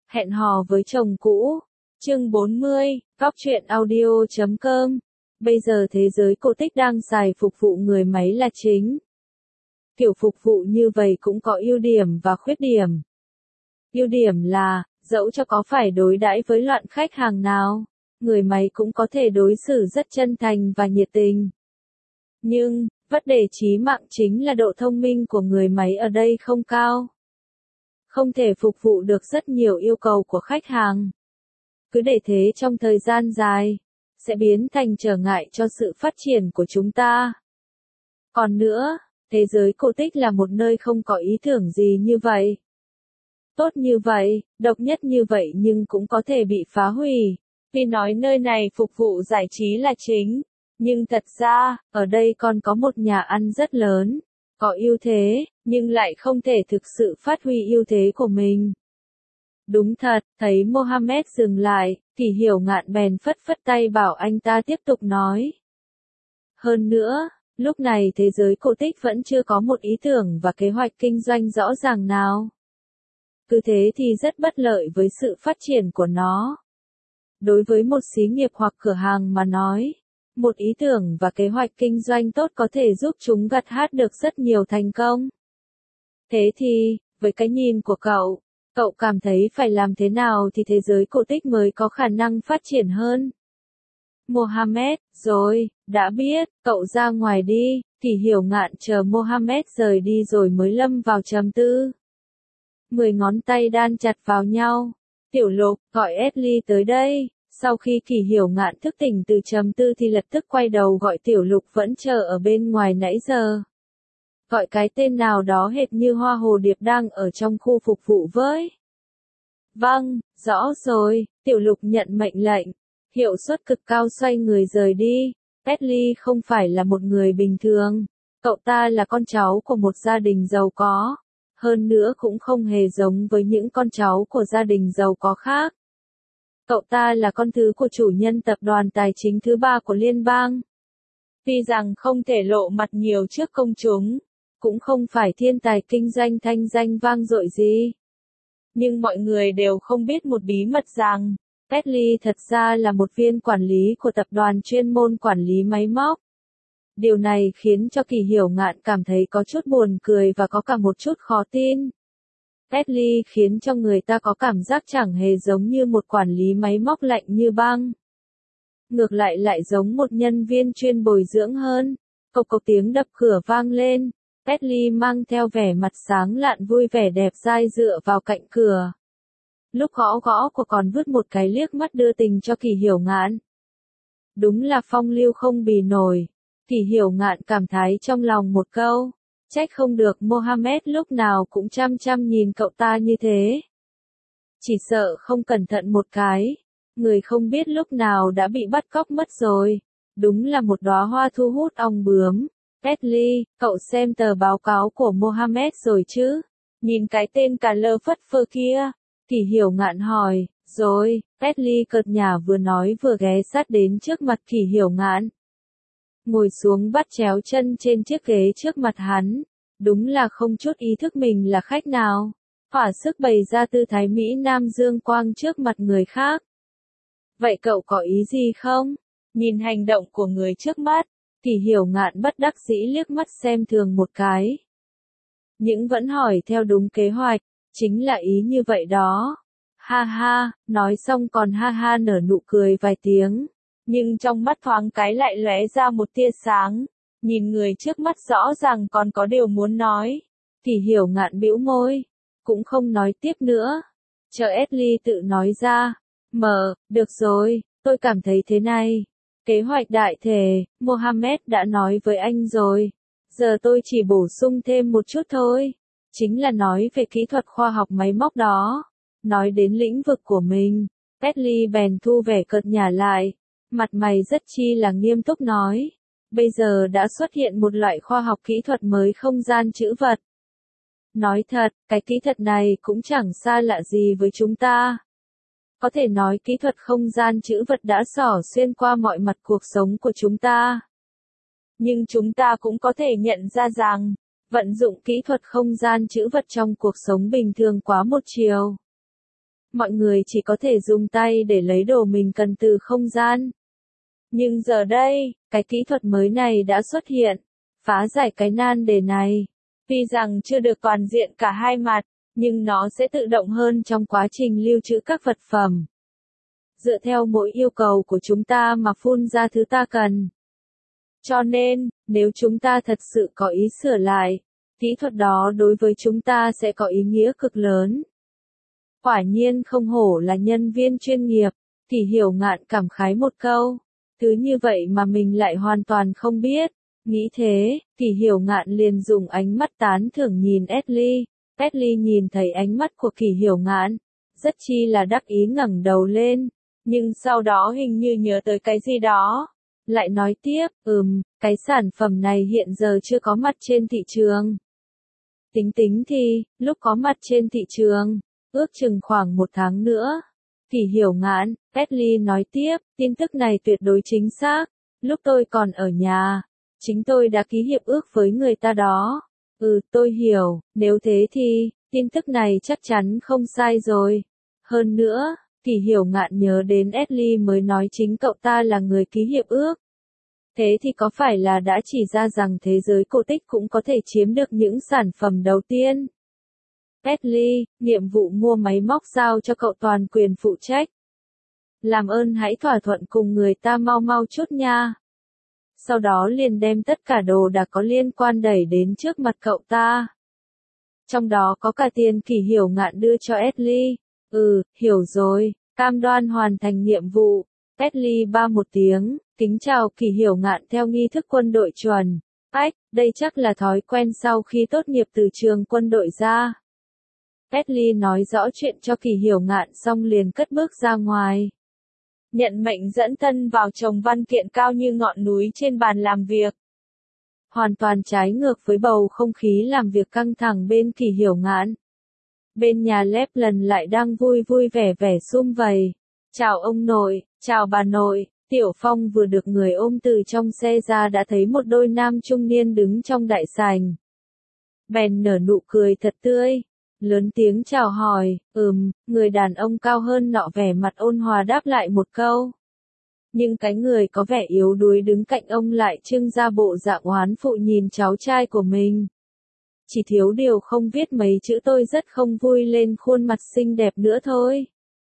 Hẹn hò với chồng cũ. Chương 40, Góc truyện audio.com. Bây giờ thế giới cổ tích đang xài phục vụ người máy là chính. Kiểu phục vụ như vậy cũng có ưu điểm và khuyết điểm. Ưu điểm là, dẫu cho có phải đối đãi với loại khách hàng nào, người máy cũng có thể đối xử rất chân thành và nhiệt tình. Nhưng, vấn đề chí mạng chính là độ thông minh của người máy ở đây không cao. Không thể phục vụ được rất nhiều yêu cầu của khách hàng. Cứ để thế trong thời gian dài, sẽ biến thành trở ngại cho sự phát triển của chúng ta. Còn nữa, thế giới cổ tích là một nơi không có ý tưởng gì như vậy. Tốt như vậy, độc nhất như vậy nhưng cũng có thể bị phá hủy. Vì nói nơi này phục vụ giải trí là chính. Nhưng thật ra, ở đây còn có một nhà ăn rất lớn, có ưu thế, nhưng lại không thể thực sự phát huy ưu thế của mình. Đúng thật, thấy Mohammed dừng lại, thì Hiểu Ngạn bèn phất phất tay bảo anh ta tiếp tục nói. Hơn nữa, lúc này thế giới cổ tích vẫn chưa có một ý tưởng và kế hoạch kinh doanh rõ ràng nào. Cứ thế thì rất bất lợi với sự phát triển của nó. Đối với một xí nghiệp hoặc cửa hàng mà nói, một ý tưởng và kế hoạch kinh doanh tốt có thể giúp chúng gặt hái được rất nhiều thành công. Thế thì, với cái nhìn của cậu cảm thấy phải làm thế nào thì thế giới cổ tích mới có khả năng phát triển hơn? Mohammed, rồi, đã biết, cậu ra ngoài đi, thì Hiểu Ngạn chờ Mohammed rời đi rồi mới lâm vào trầm tư. 10 ngón tay đan chặt vào nhau. Tiểu Lục, gọi Ashley tới đây. Sau khi Kỳ Hiểu Ngạn thức tỉnh từ trầm tư thì lập tức quay đầu gọi Tiểu Lục vẫn chờ ở bên ngoài nãy giờ. Gọi cái tên nào đó hệt như hoa hồ điệp đang ở trong khu phục vụ với. Vâng, rõ rồi, Tiểu Lục nhận mệnh lệnh. Hiệu suất cực cao xoay người rời đi. Ashley không phải là một người bình thường. Cậu ta là con cháu của một gia đình giàu có. Hơn nữa cũng không hề giống với những con cháu của gia đình giàu có khác. Cậu ta là con thứ của chủ nhân tập đoàn tài chính thứ 3 của liên bang. Tuy rằng không thể lộ mặt nhiều trước công chúng, cũng không phải thiên tài kinh doanh thanh danh vang dội gì. Nhưng mọi người đều không biết một bí mật rằng, Ashley thật ra là một viên quản lý của tập đoàn chuyên môn quản lý máy móc. Điều này khiến cho Kỳ Hiểu Ngạn cảm thấy có chút buồn cười và có cả một chút khó tin. Ashley khiến cho người ta có cảm giác chẳng hề giống như một quản lý máy móc lạnh như băng. Ngược lại giống một nhân viên chuyên bồi dưỡng hơn. Cộc cộc tiếng đập cửa vang lên. Ashley mang theo vẻ mặt sáng lạn vui vẻ đẹp dai dựa vào cạnh cửa. Lúc gõ của còn vứt một cái liếc mắt đưa tình cho Kỳ Hiểu Ngạn. Đúng là phong lưu không bì nổi. Kỳ Hiểu Ngạn cảm thán trong lòng một câu. Trách không được Mohammed lúc nào cũng chăm chăm nhìn cậu ta như thế. Chỉ sợ không cẩn thận một cái, người không biết lúc nào đã bị bắt cóc mất rồi. Đúng là một đóa hoa thu hút ong bướm. Ashley, cậu xem tờ báo cáo của Mohammed rồi chứ? Nhìn cái tên cà lơ phất phơ kia. Kỳ Hiểu Ngạn hỏi, rồi, Ashley cợt nhả vừa nói vừa ghé sát đến trước mặt Kỳ Hiểu Ngạn. Ngồi xuống bắt chéo chân trên chiếc ghế trước mặt hắn. Đúng là không chút ý thức mình là khách nào. Thỏa sức bày ra tư thái Mỹ Nam dương quang trước mặt người khác. Vậy cậu có ý gì không? Nhìn hành động của người trước mắt, Kỳ Hiểu Ngạn bất đắc dĩ liếc mắt xem thường một cái. Nhưng vẫn hỏi theo đúng kế hoạch, chính là ý như vậy đó. Ha ha, nói xong còn ha ha nở nụ cười vài tiếng. Nhưng trong mắt thoáng cái lại lóe ra một tia sáng. Nhìn người trước mắt rõ ràng còn có điều muốn nói. Kỳ Hiểu Ngạn bĩu môi. Cũng không nói tiếp nữa. Chờ Ashley tự nói ra. Được rồi, tôi cảm thấy thế này. Kế hoạch đại thể, Mohammed đã nói với anh rồi. Giờ tôi chỉ bổ sung thêm một chút thôi. Chính là nói về kỹ thuật khoa học máy móc đó. Nói đến lĩnh vực của mình. Ashley bèn thu vẻ cợt nhả lại. Mặt mày rất chi là nghiêm túc nói. Bây giờ đã xuất hiện một loại khoa học kỹ thuật mới không gian trữ vật. Nói thật, cái kỹ thuật này cũng chẳng xa lạ gì với chúng ta. Có thể nói kỹ thuật không gian trữ vật đã xỏ xuyên qua mọi mặt cuộc sống của chúng ta. Nhưng chúng ta cũng có thể nhận ra rằng, vận dụng kỹ thuật không gian trữ vật trong cuộc sống bình thường quá một chiều. mọi người chỉ có thể dùng tay để lấy đồ mình cần từ không gian. Nhưng giờ đây, cái kỹ thuật mới này đã xuất hiện, phá giải cái nan đề này. Tuy rằng chưa được toàn diện cả hai mặt, nhưng nó sẽ tự động hơn trong quá trình lưu trữ các vật phẩm. Dựa theo mỗi yêu cầu của chúng ta mà phun ra thứ ta cần. Cho nên, nếu chúng ta thật sự có ý sửa lại, kỹ thuật đó đối với chúng ta sẽ có ý nghĩa cực lớn. Quả nhiên không hổ là nhân viên chuyên nghiệp, Kỷ Hiểu Ngạn cảm khái một câu. Thứ như vậy mà mình lại hoàn toàn không biết. Nghĩ thế, Kỷ Hiểu Ngạn liền dùng ánh mắt tán thưởng nhìn Ashley. Ashley nhìn thấy ánh mắt của Kỷ Hiểu Ngạn, rất chi là đắc ý ngẩng đầu lên, nhưng sau đó hình như nhớ tới cái gì đó. Lại nói tiếp, cái sản phẩm này hiện giờ chưa có mặt trên thị trường. Tính thì, lúc có mặt trên thị trường, ước chừng khoảng 1 tháng nữa. Kỷ Hiểu Ngạn, Ashley nói tiếp, tin tức này tuyệt đối chính xác. Lúc tôi còn ở nhà, chính tôi đã ký hiệp ước với người ta đó. Tôi hiểu, nếu thế thì, tin tức này chắc chắn không sai rồi. Hơn nữa, Kỷ Hiểu Ngạn nhớ đến Ashley mới nói chính cậu ta là người ký hiệp ước. Thế thì có phải là đã chỉ ra rằng thế giới cổ tích cũng có thể chiếm được những sản phẩm đầu tiên? Ashley, nhiệm vụ mua máy móc giao cho cậu toàn quyền phụ trách. Làm ơn hãy thỏa thuận cùng người ta mau mau chút nha. Sau đó liền đem tất cả đồ đã có liên quan đẩy đến trước mặt cậu ta. Trong đó có cả tiền Kỷ Hiểu Ngạn đưa cho Ashley. Hiểu rồi, cam đoan hoàn thành nhiệm vụ. Ashley ba một tiếng, kính chào Kỷ Hiểu Ngạn theo nghi thức quân đội chuẩn. Đây chắc là thói quen sau khi tốt nghiệp từ trường quân đội ra. Ashley nói rõ chuyện cho Kỷ Hiểu Ngạn xong liền cất bước ra ngoài. Nhận mệnh dẫn thân vào chồng văn kiện cao như ngọn núi trên bàn làm việc. Hoàn toàn trái ngược với bầu không khí làm việc căng thẳng bên Kỷ Hiểu Ngạn. Bên nhà Lapland lại đang vui vui vẻ vẻ sum vầy. Chào ông nội, chào bà nội. Tiểu Phong vừa được người ôm từ trong xe ra đã thấy một đôi nam trung niên đứng trong đại sảnh. Bèn nở nụ cười thật tươi. Lớn tiếng chào hỏi, người đàn ông cao hơn nọ vẻ mặt ôn hòa đáp lại một câu. Nhưng cái người có vẻ yếu đuối đứng cạnh ông lại trưng ra bộ dạng oán phụ nhìn cháu trai của mình. Chỉ thiếu điều không viết mấy chữ tôi rất không vui lên khuôn mặt xinh đẹp nữa thôi.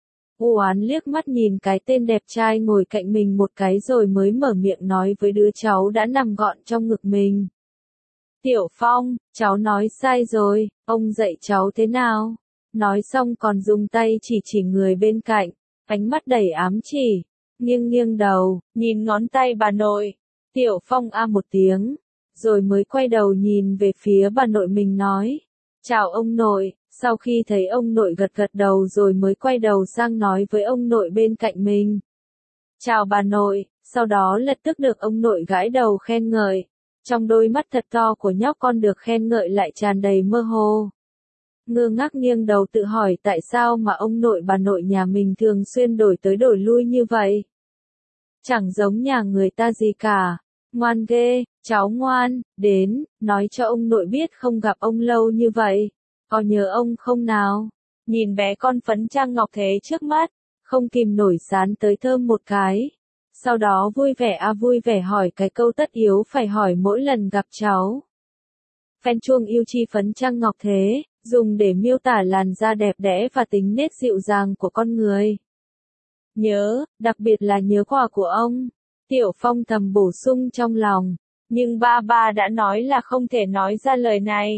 Oán liếc mắt nhìn cái tên đẹp trai ngồi cạnh mình một cái rồi mới mở miệng nói với đứa cháu đã nằm gọn trong ngực mình. Tiểu Phong, cháu nói sai rồi, ông dạy cháu thế nào? Nói xong còn dùng tay chỉ người bên cạnh, ánh mắt đầy ám chỉ, nghiêng đầu, nhìn ngón tay bà nội. Tiểu Phong một tiếng, rồi mới quay đầu nhìn về phía bà nội mình nói. Chào ông nội, sau khi thấy ông nội gật đầu rồi mới quay đầu sang nói với ông nội bên cạnh mình. Chào bà nội, sau đó lập tức được ông nội gãi đầu khen ngợi. Trong đôi mắt thật to của nhóc con được khen ngợi lại tràn đầy mơ hồ. Ngơ ngác nghiêng đầu tự hỏi tại sao mà ông nội bà nội nhà mình thường xuyên đổi tới đổi lui như vậy. Chẳng giống nhà người ta gì cả. Ngoan ghê, cháu ngoan, đến, nói cho ông nội biết không gặp ông lâu như vậy. Có nhớ ông không nào? Nhìn bé con phấn trang ngọc thế trước mắt, không kìm nổi sán tới thơm một cái. Sau đó vui vẻ hỏi cái câu tất yếu phải hỏi mỗi lần gặp cháu. Phen chuông yêu chi phấn trang ngọc thế, dùng để miêu tả làn da đẹp đẽ và tính nết dịu dàng của con người. Nhớ, đặc biệt là nhớ quà của ông. Tiểu Phong thầm bổ sung trong lòng, nhưng ba đã nói là không thể nói ra lời này.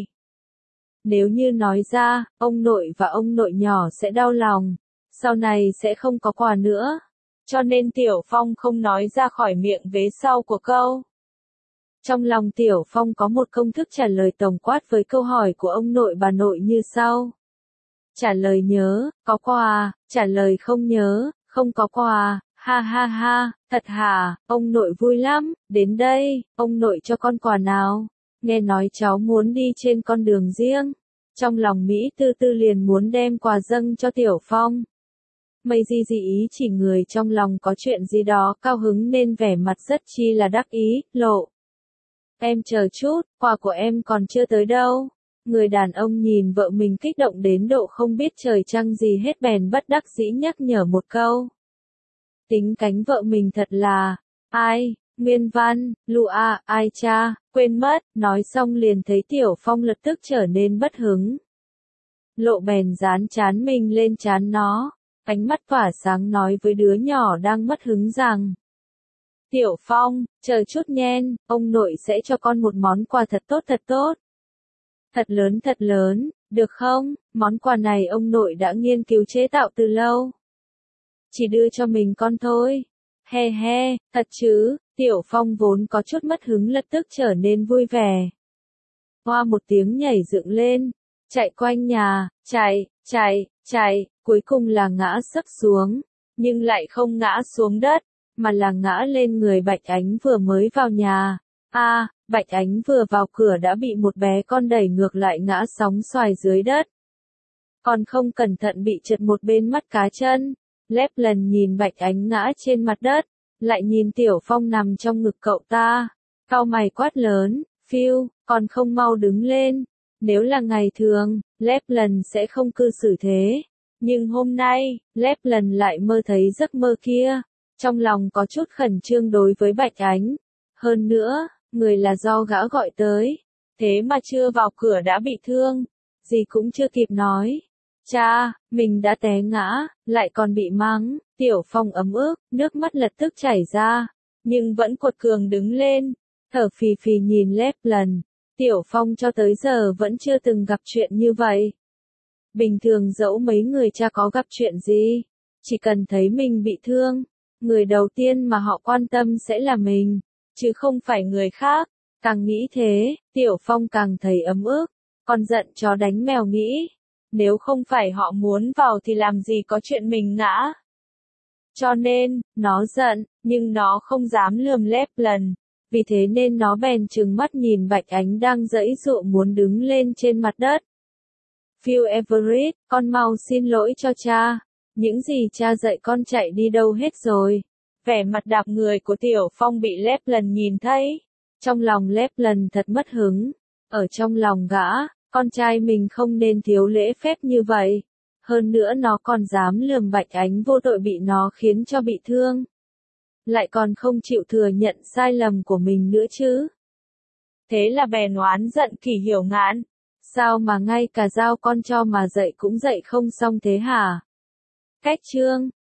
Nếu như nói ra, ông nội và ông nội nhỏ sẽ đau lòng, sau này sẽ không có quà nữa. Cho nên Tiểu Phong không nói ra khỏi miệng vế sau của câu. Trong lòng Tiểu Phong có một công thức trả lời tổng quát với câu hỏi của ông nội bà nội như sau. Trả lời nhớ, có quà, trả lời không nhớ, không có quà, ha, thật hả, ông nội vui lắm, đến đây, ông nội cho con quà nào. Nghe nói cháu muốn đi trên con đường riêng. Trong lòng Mỹ tư liền muốn đem quà dâng cho Tiểu Phong. Mây gì ý chỉ người trong lòng có chuyện gì đó cao hứng nên vẻ mặt rất chi là đắc ý, lộ. Em chờ chút, quà của em còn chưa tới đâu. Người đàn ông nhìn vợ mình kích động đến độ không biết trời trăng gì hết bèn bất đắc dĩ nhắc nhở một câu. Tính cánh vợ mình thật là, ai, nguyên văn, lụa, ai cha, quên mất, nói xong liền thấy Tiểu Phong lập tức trở nên bất hứng. Lộ bèn dán trán mình lên trán nó, ánh mắt tỏa sáng nói với đứa nhỏ đang mất hứng rằng. Tiểu Phong, chờ chút nhen, ông nội sẽ cho con một món quà thật tốt thật tốt. Thật lớn, được không? Món quà này ông nội đã nghiên cứu chế tạo từ lâu. Chỉ đưa cho mình con thôi. He he, thật chứ, Tiểu Phong vốn có chút mất hứng lập tức trở nên vui vẻ. Hoa một tiếng nhảy dựng lên, chạy quanh nhà, chạy, cuối cùng là ngã sấp xuống, nhưng lại không ngã xuống đất, mà là ngã lên người Bạch Ánh vừa mới vào nhà. Bạch Ánh vừa vào cửa đã bị một bé con đẩy ngược lại ngã sóng xoài dưới đất. Còn không cẩn thận bị trật một bên mắt cá chân. Lép lần nhìn Bạch Ánh ngã trên mặt đất, lại nhìn Tiểu Phong nằm trong ngực cậu ta. Cau mày quát lớn, phiêu, còn không mau đứng lên. Nếu là ngày thường, Lép lần sẽ không cư xử thế. Nhưng hôm nay, Lép lần lại mơ thấy giấc mơ kia. Trong lòng có chút khẩn trương đối với Bạch Ánh. Hơn nữa, người là do gã gọi tới. Thế mà chưa vào cửa đã bị thương. Gì cũng chưa kịp nói. Cha, mình đã té ngã, lại còn bị mắng. Tiểu Phong ấm ức, nước mắt lập tức chảy ra. Nhưng vẫn cuột cường đứng lên. Thở phì phì nhìn Lép lần. Tiểu Phong cho tới giờ vẫn chưa từng gặp chuyện như vậy. Bình thường dẫu mấy người cha có gặp chuyện gì, chỉ cần thấy mình bị thương, người đầu tiên mà họ quan tâm sẽ là mình, chứ không phải người khác. Càng nghĩ thế, Tiểu Phong càng thấy ấm ức, còn giận chó đánh mèo nghĩ. Nếu không phải họ muốn vào thì làm gì có chuyện mình ngã. Cho nên, nó giận, nhưng nó không dám lườm Lép lần. Vì thế nên nó bèn trừng mắt nhìn Bạch Ánh đang giãy giụa muốn đứng lên trên mặt đất. Phil Everett, con mau xin lỗi cho cha. Những gì cha dạy con chạy đi đâu hết rồi. Vẻ mặt đạp người của Tiểu Phong bị Lép lần nhìn thấy. Trong lòng Lép lần thật mất hứng. Ở trong lòng gã, con trai mình không nên thiếu lễ phép như vậy. Hơn nữa nó còn dám lườm Bạch Ánh vô tội bị nó khiến cho bị thương. Lại còn không chịu thừa nhận sai lầm của mình nữa chứ. Thế là bèn oán giận Kỷ Hiểu Ngạn. Sao mà ngay cả giao con cho mà dạy cũng dạy không xong thế hả? Cách chương